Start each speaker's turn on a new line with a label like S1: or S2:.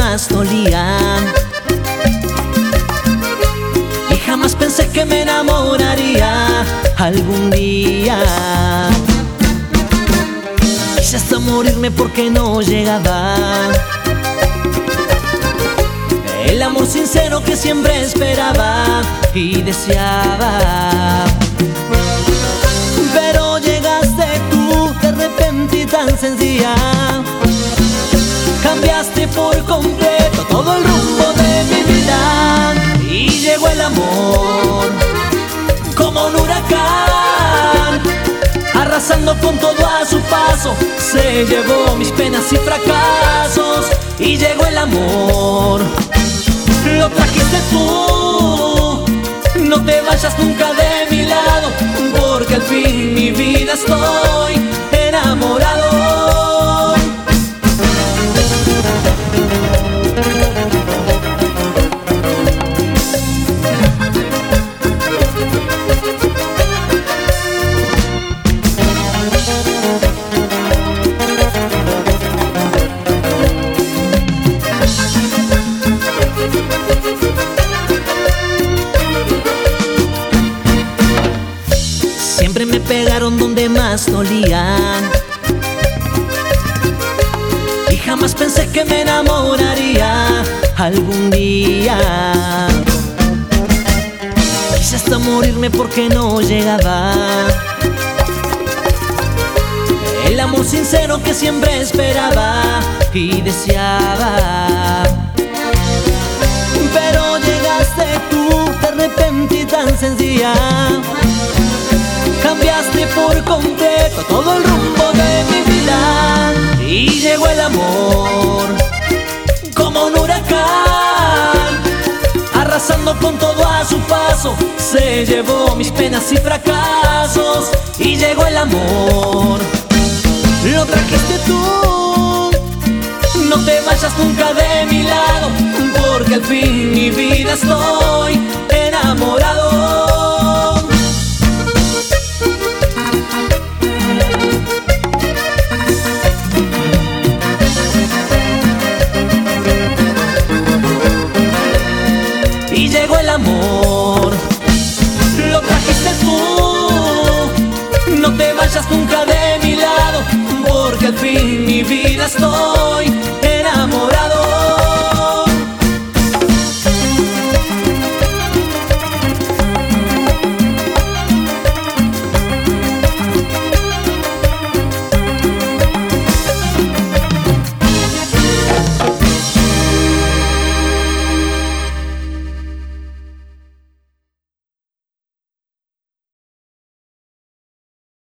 S1: más dolían. Y jamás pensé que me enamoraría algún día. Quise hasta morirme porque no llegaba el amor sincero que siempre esperaba y deseaba. Pero llegaste tú de repente y tan sencilla. Cambiaste por completo todo el rumbo de mi vida. Y llegó el amor como un huracán, arrasando con todo a su paso. Se llevó mis penas y fracasos. Y llegó el amor, lo trajiste tú. No te vayas nunca de mi lado, porque al fin mi vida estoy enamorado. Siempre me pegaron donde más dolían. Y jamás pensé que me enamoraría algún día. Quise hasta morirme porque no llegaba el amor sincero que siempre esperaba y deseaba. Pero llegaste tú de repente y tan sencilla. Cambiaste por completo todo el rumbo de mi vida. Y llegó el amor como un huracán, arrasando con todo a su paso. Se llevó mis penas y fracasos. Y llegó el amor, lo trajiste tú. No te vayas nunca de mi lado, porque al fin mi vida estoy enamorado. Y llegó el amor, lo trajiste tú. No te vayas nunca de mi lado, porque al fin mi vida estoy